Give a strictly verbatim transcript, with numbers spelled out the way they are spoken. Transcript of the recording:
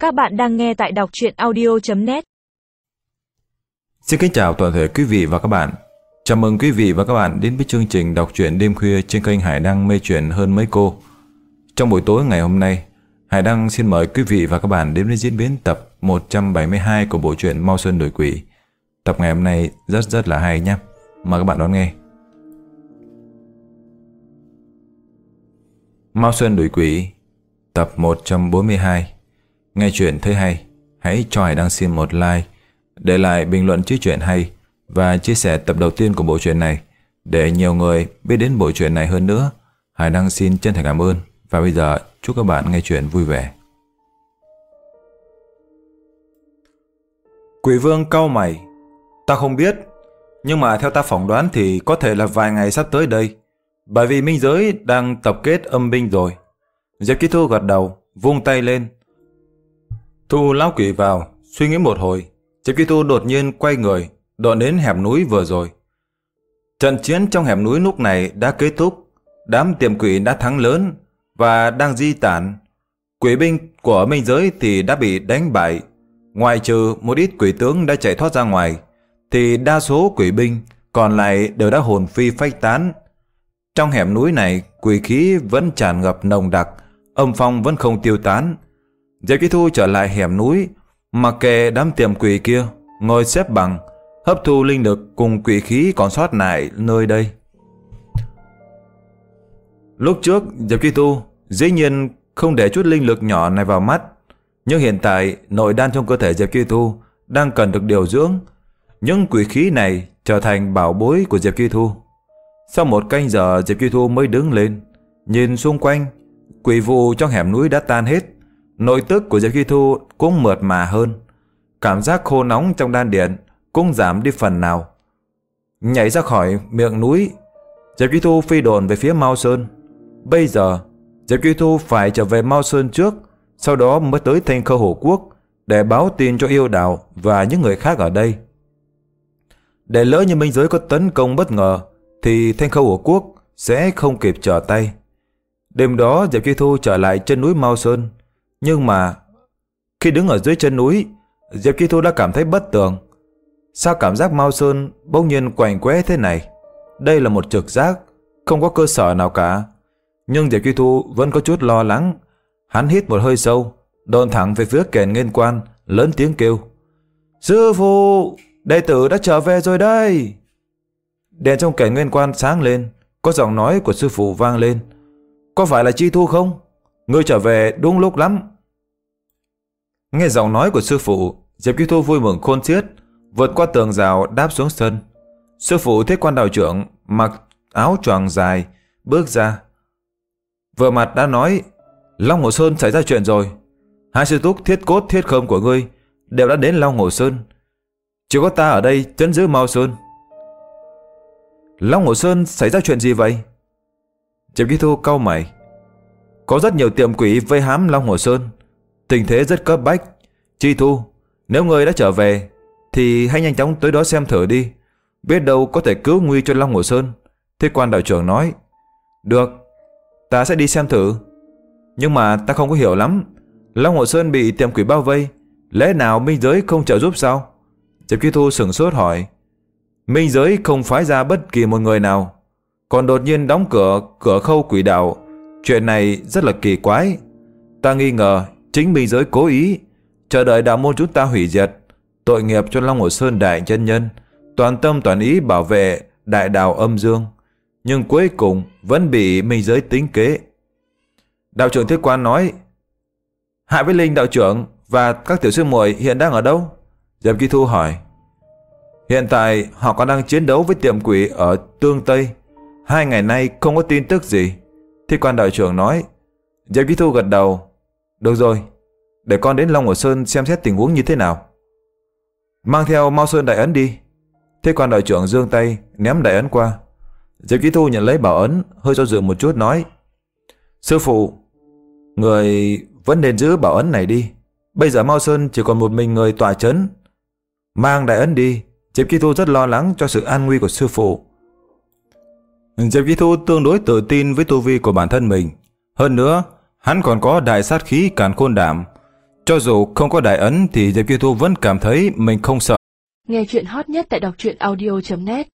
Các bạn đang nghe tại đọc truyện audio chấm net. Xin kính chào toàn thể quý vị và các bạn. Chào mừng quý vị và các bạn đến với chương trình đọc truyện đêm khuya trên kênh Hải Đăng Mê Chuyện Hơn Mấy Cô. Trong buổi tối ngày hôm nay, Hải Đăng xin mời quý vị và các bạn đến với diễn biến tập một trăm bảy mươi hai của bộ truyện Mau Sơn Đuổi Quỷ. Tập ngày hôm nay rất rất là hay nhé. Mời các bạn đón nghe. Mau Sơn Đuổi Quỷ, tập một trăm bốn mươi hai. Nghe chuyện thấy hay, hãy cho Hải Đăng xin một like, để lại bình luận chữ chuyện hay và chia sẻ tập đầu tiên của bộ truyện này để nhiều người biết đến bộ truyện này hơn nữa. Hải Đăng xin chân thành cảm ơn. Và bây giờ chúc các bạn nghe chuyện vui vẻ. Quỷ Vương cau mày. Ta không biết, nhưng mà theo ta phỏng đoán thì có thể là vài ngày sắp tới đây, bởi vì minh giới đang tập kết âm binh rồi. Diệp Ký Thu gật đầu, vung tay lên. Thu lão quỷ vào, suy nghĩ một hồi. Diệp Ký Thu đột nhiên quay người, độn đến hẻm núi vừa rồi. Trận chiến trong hẻm núi lúc này đã kết thúc, đám tiềm quỷ đã thắng lớn và đang di tản. Quỷ binh của minh giới thì đã bị đánh bại. Ngoại trừ một ít quỷ tướng đã chạy thoát ra ngoài, thì đa số quỷ binh còn lại đều đã hồn phi phách tán. Trong hẻm núi này, quỷ khí vẫn tràn ngập nồng đặc, âm phong vẫn không tiêu tán. Diệp Ký Thu trở lại hẻm núi, mặc kệ đám tiềm quỷ kia, ngồi xếp bằng, hấp thu linh lực cùng quỷ khí còn sót lại nơi đây. Lúc trước, Diệp Ký Thu dĩ nhiên không để chút linh lực nhỏ này vào mắt, nhưng hiện tại nội đan trong cơ thể Diệp Ký Thu đang cần được điều dưỡng. Những quỷ khí này trở thành bảo bối của Diệp Ký Thu. Sau một canh giờ, Diệp Ký Thu mới đứng lên, nhìn xung quanh. Quỷ vụ trong hẻm núi đã tan hết, nội tức của Diệp Ký Thu cũng mượt mà hơn. Cảm giác khô nóng trong đan điền cũng giảm đi phần nào. Nhảy ra khỏi miệng núi, Diệp Ký Thu phi độn về phía Mao Sơn. Bây giờ Diệp Ký Thu phải trở về Mao Sơn trước, sau đó mới tới Thanh Khâu Hổ Quốc để báo tin cho yêu đào và những người khác ở đây. Để lỡ như minh giới có tấn công bất ngờ thì Thanh Khâu Hổ Quốc sẽ không kịp trở tay. Đêm đó Diệp Ký Thu trở lại chân núi Mao Sơn, nhưng mà khi đứng ở dưới chân núi, Diệp Ký Thu đã cảm thấy bất tường. Sao cảm giác Mao Sơn bỗng nhiên quạnh quẽ thế này? Đây là một trực giác, không có cơ sở nào cả. Nhưng Diệp Ký Thu vẫn có chút lo lắng. Hắn hít một hơi sâu, độn thẳng về phía Kèn Nguyên Quan, lớn tiếng kêu: "Sư phụ, đệ tử đã trở về rồi đây!" Đèn trong Kèn Nguyên Quan sáng lên, có giọng nói của sư phụ vang lên: "Có phải là Chi Thu không? Ngươi trở về đúng lúc lắm." Nghe giọng nói của sư phụ, Diệp Ký Thu vui mừng khôn xiết, vượt qua tường rào đáp xuống sân. Sư phụ Thiết Quan đạo trưởng mặc áo choàng dài bước ra, vừa mặt đã nói: "Long Hồ Sơn xảy ra chuyện rồi. Hai sư túc Thiết Cốt Thiết Khâm của ngươi đều đã đến Long Hồ Sơn, chỉ có ta ở đây trấn giữ Mao Sơn." "Long Hồ Sơn xảy ra chuyện gì vậy?" Diệp Ký Thu cau mày. "Có rất nhiều tiệm quỷ vây hãm Long Hồ Sơn, tình thế rất cấp bách. Chi Thu, nếu ngươi đã trở về thì hãy nhanh chóng tới đó xem thử đi, biết đâu có thể cứu nguy cho Long Hồ Sơn." Thiết Quan đạo trưởng nói. "Được, ta sẽ đi xem thử. Nhưng mà ta không có hiểu lắm, Long Hồ Sơn bị tiệm quỷ bao vây, lẽ nào minh giới không trợ giúp sao?" Diệp Ký Thu sửng sốt hỏi. "Minh giới không phái ra bất kỳ một người nào, còn đột nhiên đóng cửa cửa khâu quỷ đạo. Chuyện này rất là kỳ quái. Ta nghi ngờ chính minh giới cố ý chờ đợi đạo môn chúng ta hủy diệt, tội nghiệp cho Long Hồ Sơn đại chân nhân, toàn tâm toàn ý bảo vệ đại đạo âm dương, nhưng cuối cùng vẫn bị minh giới tính kế." Đạo trưởng Thiết Quan nói. "Hạ Vĩ Linh đạo trưởng và các tiểu sư muội hiện đang ở đâu?" Diệp Ký Thu hỏi. "Hiện tại họ còn đang chiến đấu với tiệm quỷ ở Tương Tây. Hai ngày nay không có tin tức gì." Thiết Quan đạo trưởng nói. Diệp Ký Thu gật đầu. "Được rồi, để con đến Long Hồ Sơn xem xét tình huống như thế nào." "Mang theo Mao Sơn đại ấn đi." Thiết Quan đạo trưởng giương tay ném đại ấn qua. Diệp Ký Thu nhận lấy bảo ấn, hơi do dự một chút nói: "Sư phụ, người vẫn nên giữ bảo ấn này đi. Bây giờ Mao Sơn chỉ còn một mình người tọa trấn." "Mang đại ấn đi." Diệp Ký Thu rất lo lắng cho sự an nguy của sư phụ. Diệp Ký Thu tương đối tự tin với tu vi của bản thân mình. Hơn nữa, hắn còn có đại sát khí Càn Khôn Đảm. Cho dù không có đại ấn thì Diệp Chi Thu vẫn cảm thấy mình không sợ. Nghe chuyện hot nhất tại đọc truyện audio chấm net.